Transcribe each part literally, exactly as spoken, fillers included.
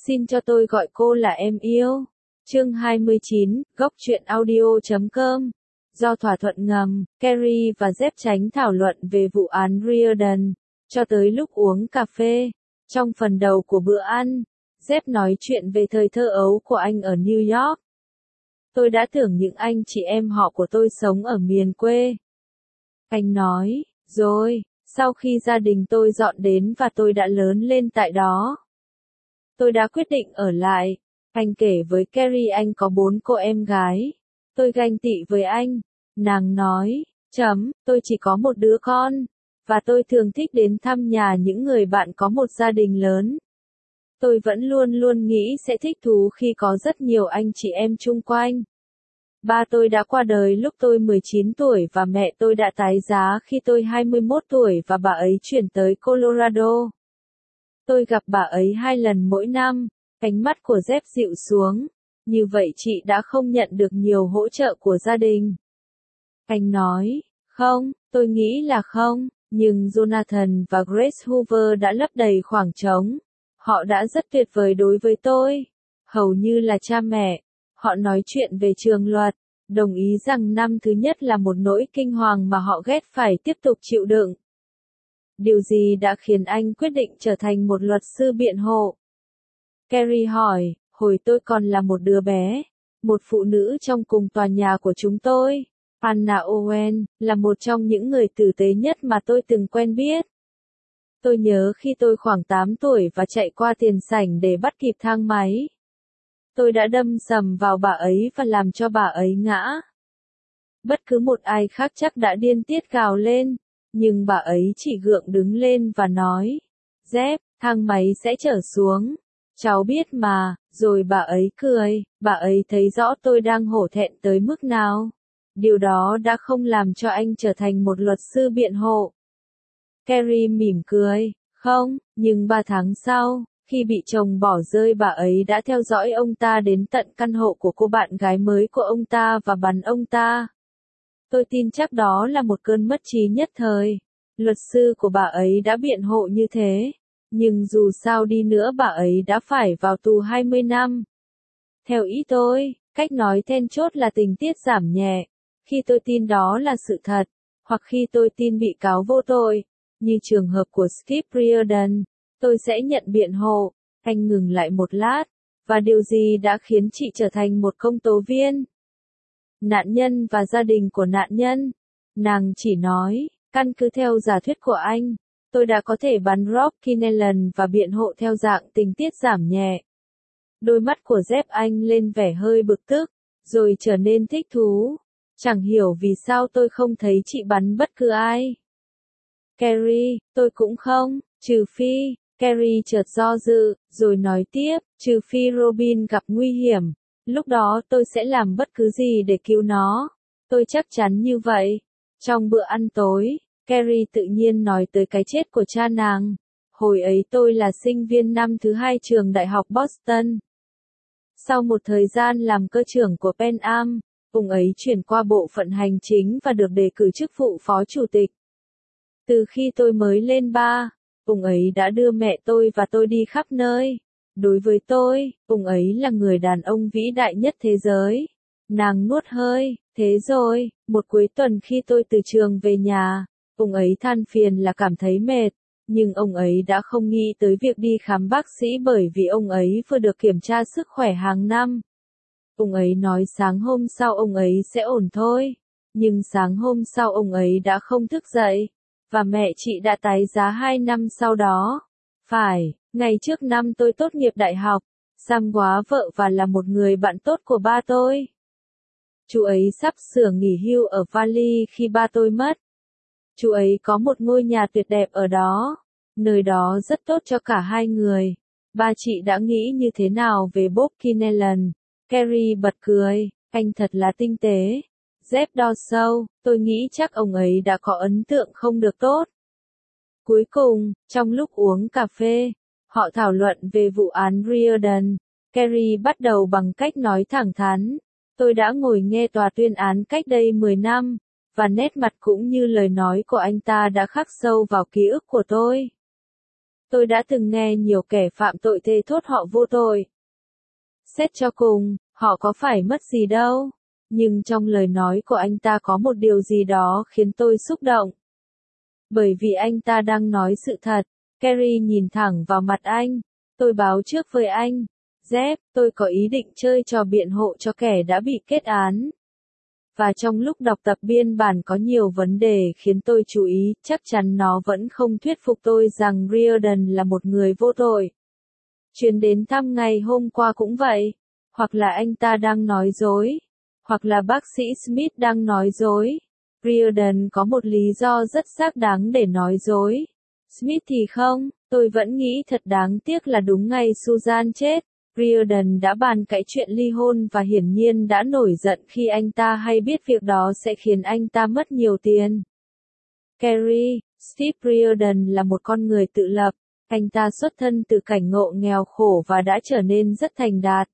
Xin cho tôi gọi cô là em yêu. Chương hai mươi chín, góc truyện audio chấm com. Do thỏa thuận ngầm, Carrie và Jeff tránh thảo luận về vụ án Riordan, cho tới lúc uống cà phê. Trong phần đầu của bữa ăn, Jeff nói chuyện về thời thơ ấu của anh ở New York. Tôi đã tưởng những anh chị em họ của tôi sống ở miền quê. Anh nói, rồi, sau khi gia đình tôi dọn đến và tôi đã lớn lên tại đó, tôi đã quyết định ở lại. Anh kể với Carrie anh có bốn cô em gái. Tôi ganh tị với anh. Nàng nói, chấm, tôi chỉ có một đứa con. Và tôi thường thích đến thăm nhà những người bạn có một gia đình lớn. Tôi vẫn luôn luôn nghĩ sẽ thích thú khi có rất nhiều anh chị em chung quanh. Ba tôi đã qua đời lúc tôi mười chín tuổi và mẹ tôi đã tái giá khi tôi hai mươi mốt tuổi và bà ấy chuyển tới Colorado. Tôi gặp bà ấy hai lần mỗi năm. Ánh mắt của Jeff dịu xuống. Như vậy chị đã không nhận được nhiều hỗ trợ của gia đình. Anh nói, không, tôi nghĩ là không, nhưng Jonathan và Grace Hoover đã lấp đầy khoảng trống. Họ đã rất tuyệt vời đối với tôi. Hầu như là cha mẹ. Họ nói chuyện về trường luật, đồng ý rằng năm thứ nhất là một nỗi kinh hoàng mà họ ghét phải tiếp tục chịu đựng. Điều gì đã khiến anh quyết định trở thành một luật sư biện hộ? Carrie hỏi, hồi tôi còn là một đứa bé, một phụ nữ trong cùng tòa nhà của chúng tôi, Anna Owen, là một trong những người tử tế nhất mà tôi từng quen biết. Tôi nhớ khi tôi khoảng tám tuổi và chạy qua tiền sảnh để bắt kịp thang máy. Tôi đã đâm sầm vào bà ấy và làm cho bà ấy ngã. Bất cứ một ai khác chắc đã điên tiết gào lên, nhưng bà ấy chỉ gượng đứng lên và nói, Jeff, thang máy sẽ trở xuống. Cháu biết mà, rồi bà ấy cười, bà ấy thấy rõ tôi đang hổ thẹn tới mức nào. Điều đó đã không làm cho anh trở thành một luật sư biện hộ. Carrie mỉm cười, không, nhưng ba tháng sau, khi bị chồng bỏ rơi bà ấy đã theo dõi ông ta đến tận căn hộ của cô bạn gái mới của ông ta và bắn ông ta. Tôi tin chắc đó là một cơn mất trí nhất thời. Luật sư của bà ấy đã biện hộ như thế. Nhưng dù sao đi nữa bà ấy đã phải vào tù hai mươi năm. Theo ý tôi, cách nói then chốt là tình tiết giảm nhẹ. Khi tôi tin đó là sự thật, hoặc khi tôi tin bị cáo vô tội, như trường hợp của Skip Riordan, tôi sẽ nhận biện hộ. Anh ngừng lại một lát, và điều gì đã khiến chị trở thành một công tố viên? Nạn nhân và gia đình của nạn nhân. Nàng chỉ nói, căn cứ theo giả thuyết của anh, tôi đã có thể bắn Rob Kinnelan và biện hộ theo dạng tình tiết giảm nhẹ. Đôi mắt của Jeff Anh lên vẻ hơi bực tức, rồi trở nên thích thú. Chẳng hiểu vì sao tôi không thấy chị bắn bất cứ ai. Carrie, tôi cũng không, trừ phi, Carrie chợt do dự, rồi nói tiếp, trừ phi Robin gặp nguy hiểm, lúc đó tôi sẽ làm bất cứ gì để cứu nó. Tôi chắc chắn như vậy. Trong bữa ăn tối, Carrie tự nhiên nói tới cái chết của cha nàng. Hồi ấy tôi là sinh viên năm thứ hai trường đại học Boston. Sau một thời gian làm cơ trưởng của Pan Am, ông ấy chuyển qua bộ phận hành chính và được đề cử chức vụ phó chủ tịch. Từ khi tôi mới lên ba, ông ấy đã đưa mẹ tôi và tôi đi khắp nơi. Đối với tôi, ông ấy là người đàn ông vĩ đại nhất thế giới. Nàng nuốt hơi, thế rồi, một cuối tuần khi tôi từ trường về nhà, ông ấy than phiền là cảm thấy mệt, nhưng ông ấy đã không nghĩ tới việc đi khám bác sĩ bởi vì ông ấy vừa được kiểm tra sức khỏe hàng năm. Ông ấy nói sáng hôm sau ông ấy sẽ ổn thôi, nhưng sáng hôm sau ông ấy đã không thức dậy, và mẹ chị đã tái giá hai năm sau đó. Phải, ngày trước năm tôi tốt nghiệp đại học, Sam góa vợ và là một người bạn tốt của ba tôi. Chú ấy sắp sửa nghỉ hưu ở Valley khi ba tôi mất. Chú ấy có một ngôi nhà tuyệt đẹp ở đó. Nơi đó rất tốt cho cả hai người. Ba chị đã nghĩ như thế nào về Bob Kinnelan? Carrie bật cười, anh thật là tinh tế. Jeff đo sâu, tôi nghĩ chắc ông ấy đã có ấn tượng không được tốt. Cuối cùng, trong lúc uống cà phê, họ thảo luận về vụ án Riordan. Carrie bắt đầu bằng cách nói thẳng thắn. Tôi đã ngồi nghe tòa tuyên án cách đây mười năm, và nét mặt cũng như lời nói của anh ta đã khắc sâu vào ký ức của tôi. Tôi đã từng nghe nhiều kẻ phạm tội thề thốt họ vô tội. Xét cho cùng, họ có phải mất gì đâu. Nhưng trong lời nói của anh ta có một điều gì đó khiến tôi xúc động. Bởi vì anh ta đang nói sự thật. Carrie nhìn thẳng vào mặt anh. Tôi báo trước với anh. Jeff, tôi có ý định chơi trò biện hộ cho kẻ đã bị kết án. Và trong lúc đọc tập biên bản có nhiều vấn đề khiến tôi chú ý, chắc chắn nó vẫn không thuyết phục tôi rằng Riordan là một người vô tội. Chuyến đến thăm ngày hôm qua cũng vậy. Hoặc là anh ta đang nói dối. Hoặc là bác sĩ Smith đang nói dối. Riordan có một lý do rất xác đáng để nói dối. Smith thì không, tôi vẫn nghĩ thật đáng tiếc là đúng ngày Susan chết. Riordan đã bàn cãi chuyện ly hôn và hiển nhiên đã nổi giận khi anh ta hay biết việc đó sẽ khiến anh ta mất nhiều tiền. Carrie, Steve Riordan là một con người tự lập. Anh ta xuất thân từ cảnh ngộ nghèo khổ và đã trở nên rất thành đạt.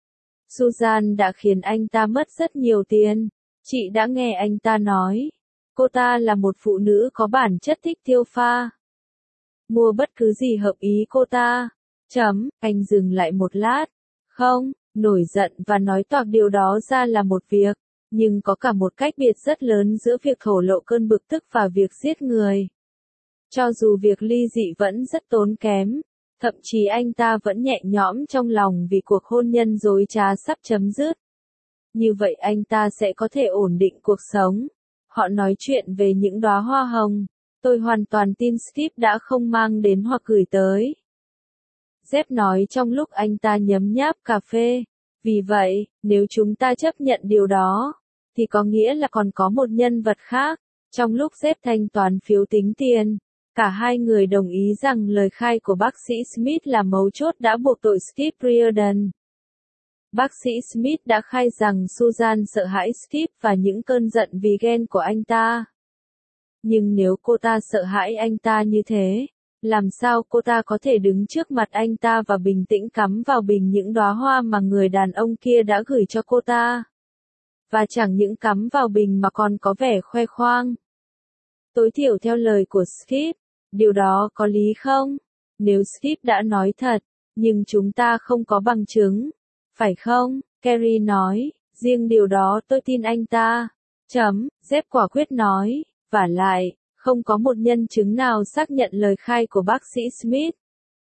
Susan đã khiến anh ta mất rất nhiều tiền. Chị đã nghe anh ta nói. Cô ta là một phụ nữ có bản chất thích tiêu pha. Mua bất cứ gì hợp ý cô ta. Chấm, anh dừng lại một lát. Không, nổi giận và nói toạc điều đó ra là một việc. Nhưng có cả một cách biệt rất lớn giữa việc thổ lộ cơn bực tức và việc giết người. Cho dù việc ly dị vẫn rất tốn kém. Thậm chí anh ta vẫn nhẹ nhõm trong lòng vì cuộc hôn nhân dối trá sắp chấm dứt. Như vậy anh ta sẽ có thể ổn định cuộc sống. Họ nói chuyện về những đóa hoa hồng. Tôi hoàn toàn tin Steve đã không mang đến hoặc gửi tới. Jeff nói trong lúc anh ta nhấm nháp cà phê. Vì vậy, nếu chúng ta chấp nhận điều đó, thì có nghĩa là còn có một nhân vật khác. Trong lúc Jeff thanh toán phiếu tính tiền, cả hai người đồng ý rằng lời khai của bác sĩ Smith là mấu chốt đã buộc tội Steve Riordan. Bác sĩ Smith đã khai rằng Susan sợ hãi Steve và những cơn giận vì ghen của anh ta. Nhưng nếu cô ta sợ hãi anh ta như thế, làm sao cô ta có thể đứng trước mặt anh ta và bình tĩnh cắm vào bình những đóa hoa mà người đàn ông kia đã gửi cho cô ta? Và chẳng những cắm vào bình mà còn có vẻ khoe khoang. Tối thiểu theo lời của Steve, điều đó có lý không? Nếu Steve đã nói thật, nhưng chúng ta không có bằng chứng, phải không? Carrie nói, riêng điều đó tôi tin anh ta. Chấm, Jeff quả quyết nói, vả lại, không có một nhân chứng nào xác nhận lời khai của bác sĩ Smith.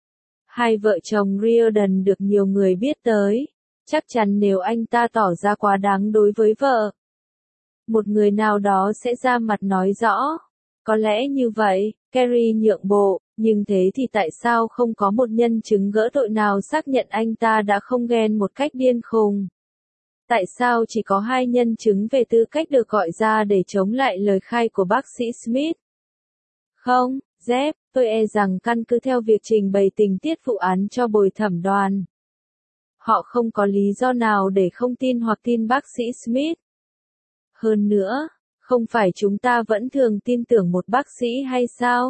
Hai vợ chồng Riordan được nhiều người biết tới, chắc chắn nếu anh ta tỏ ra quá đáng đối với vợ, một người nào đó sẽ ra mặt nói rõ. Có lẽ như vậy, Carrie nhượng bộ, nhưng thế thì tại sao không có một nhân chứng gỡ tội nào xác nhận anh ta đã không ghen một cách điên khùng? Tại sao chỉ có hai nhân chứng về tư cách được gọi ra để chống lại lời khai của bác sĩ Smith? Không, Jeff, tôi e rằng căn cứ theo việc trình bày tình tiết vụ án cho bồi thẩm đoàn, họ không có lý do nào để không tin hoặc tin bác sĩ Smith. Hơn nữa, không phải chúng ta vẫn thường tin tưởng một bác sĩ hay sao?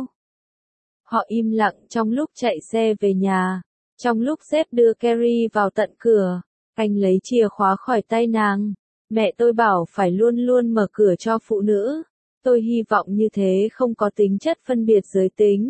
Họ im lặng trong lúc chạy xe về nhà. Trong lúc Jeff đưa Carrie vào tận cửa, anh lấy chìa khóa khỏi tay nàng. Mẹ tôi bảo phải luôn luôn mở cửa cho phụ nữ. Tôi hy vọng như thế không có tính chất phân biệt giới tính.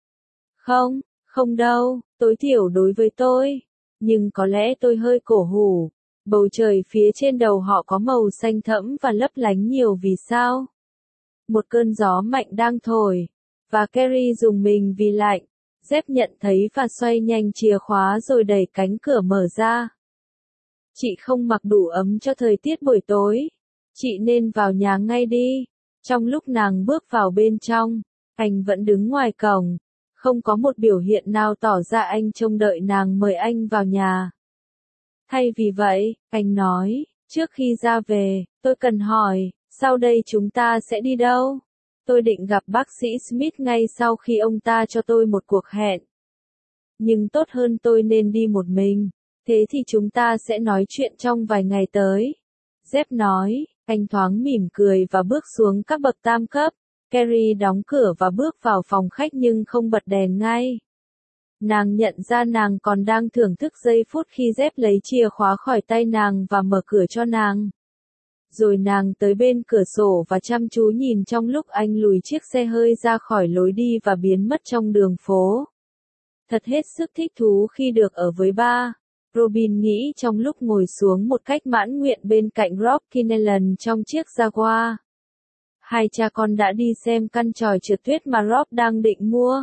Không, không đâu, tối thiểu đối với tôi. Nhưng có lẽ tôi hơi cổ hủ. Bầu trời phía trên đầu họ có màu xanh thẫm và lấp lánh nhiều vì sao? Một cơn gió mạnh đang thổi, và Carrie rùng mình vì lạnh. Jeff nhận thấy và xoay nhanh chìa khóa rồi đẩy cánh cửa mở ra. Chị không mặc đủ ấm cho thời tiết buổi tối. Chị nên vào nhà ngay đi. Trong lúc nàng bước vào bên trong, anh vẫn đứng ngoài cổng. Không có một biểu hiện nào tỏ ra anh trông đợi nàng mời anh vào nhà. Thay vì vậy, anh nói, trước khi ra về, tôi cần hỏi, sau đây chúng ta sẽ đi đâu? Tôi định gặp bác sĩ Smith ngay sau khi ông ta cho tôi một cuộc hẹn. Nhưng tốt hơn tôi nên đi một mình, thế thì chúng ta sẽ nói chuyện trong vài ngày tới. Jeff nói, anh thoáng mỉm cười và bước xuống các bậc tam cấp. Carrie đóng cửa và bước vào phòng khách nhưng không bật đèn ngay. Nàng nhận ra nàng còn đang thưởng thức giây phút khi Jeff lấy chìa khóa khỏi tay nàng và mở cửa cho nàng. Rồi nàng tới bên cửa sổ và chăm chú nhìn trong lúc anh lùi chiếc xe hơi ra khỏi lối đi và biến mất trong đường phố. Thật hết sức thích thú khi được ở với ba. Robin nghĩ trong lúc ngồi xuống một cách mãn nguyện bên cạnh Rob Kinnelan trong chiếc Jaguar. Hai cha con đã đi xem căn chòi trượt tuyết mà Rob đang định mua.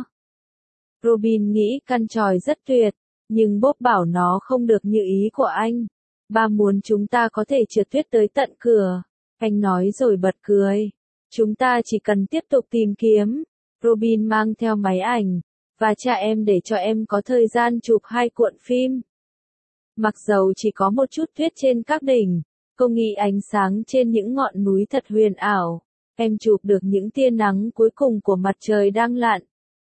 Robin nghĩ căn chòi rất tuyệt, nhưng Bob bảo nó không được như ý của anh. Ba muốn chúng ta có thể trượt tuyết tới tận cửa. Anh nói rồi bật cười. Chúng ta chỉ cần tiếp tục tìm kiếm. Robin mang theo máy ảnh, và cha em để cho em có thời gian chụp hai cuộn phim. Mặc dầu chỉ có một chút tuyết trên các đỉnh, cô nghĩ ánh sáng trên những ngọn núi thật huyền ảo. Em chụp được những tia nắng cuối cùng của mặt trời đang lặn.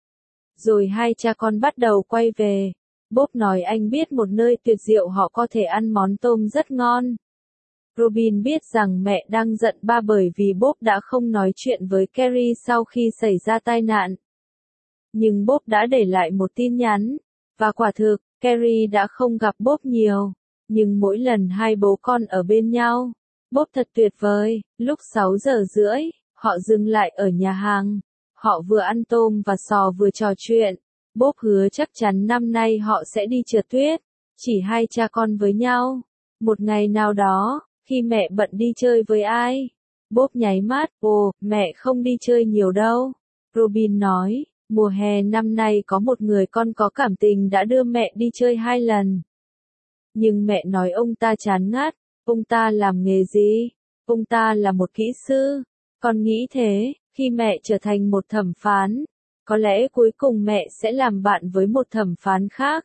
Rồi hai cha con bắt đầu quay về. Bob nói anh biết một nơi tuyệt diệu họ có thể ăn món tôm rất ngon. Robin biết rằng mẹ đang giận ba bởi vì Bob đã không nói chuyện với Carrie sau khi xảy ra tai nạn. Nhưng Bob đã để lại một tin nhắn. Và quả thực, Carrie đã không gặp Bob nhiều. Nhưng mỗi lần hai bố con ở bên nhau, Bob thật tuyệt vời. Lúc sáu giờ rưỡi, họ dừng lại ở nhà hàng. Họ vừa ăn tôm và sò vừa trò chuyện. Bob hứa chắc chắn năm nay họ sẽ đi trượt tuyết. Chỉ hai cha con với nhau. Một ngày nào đó, khi mẹ bận đi chơi với ai? Bob nháy mắt, ồ, mẹ không đi chơi nhiều đâu. Robin nói, mùa hè năm nay có một người con có cảm tình đã đưa mẹ đi chơi hai lần. Nhưng mẹ nói ông ta chán ngắt. Ông ta làm nghề gì? Ông ta là một kỹ sư. Con nghĩ thế, khi mẹ trở thành một thẩm phán, có lẽ cuối cùng mẹ sẽ làm bạn với một thẩm phán khác.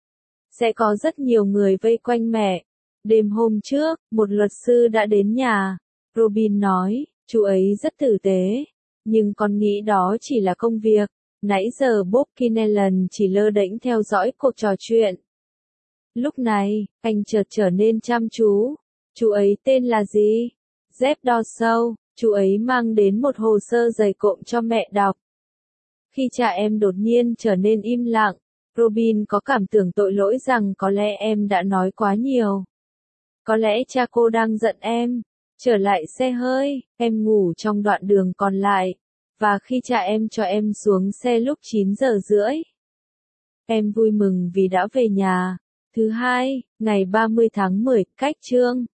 Sẽ có rất nhiều người vây quanh mẹ. Đêm hôm trước, một luật sư đã đến nhà. Robin nói, chú ấy rất tử tế. Nhưng con nghĩ đó chỉ là công việc. Nãy giờ Bob Kinnelan chỉ lơ đễnh theo dõi cuộc trò chuyện. Lúc này, anh chợt trở nên chăm chú. Chú ấy tên là gì? Jeff Dorsey. Chú ấy mang đến một hồ sơ dày cộm cho mẹ đọc. Khi cha em đột nhiên trở nên im lặng, Robin có cảm tưởng tội lỗi rằng có lẽ em đã nói quá nhiều. Có lẽ cha cô đang giận em. Trở lại xe hơi, em ngủ trong đoạn đường còn lại. Và khi cha em cho em xuống xe lúc chín giờ rưỡi, em vui mừng vì đã về nhà. Thứ hai, ngày ba mươi tháng mười, cách chương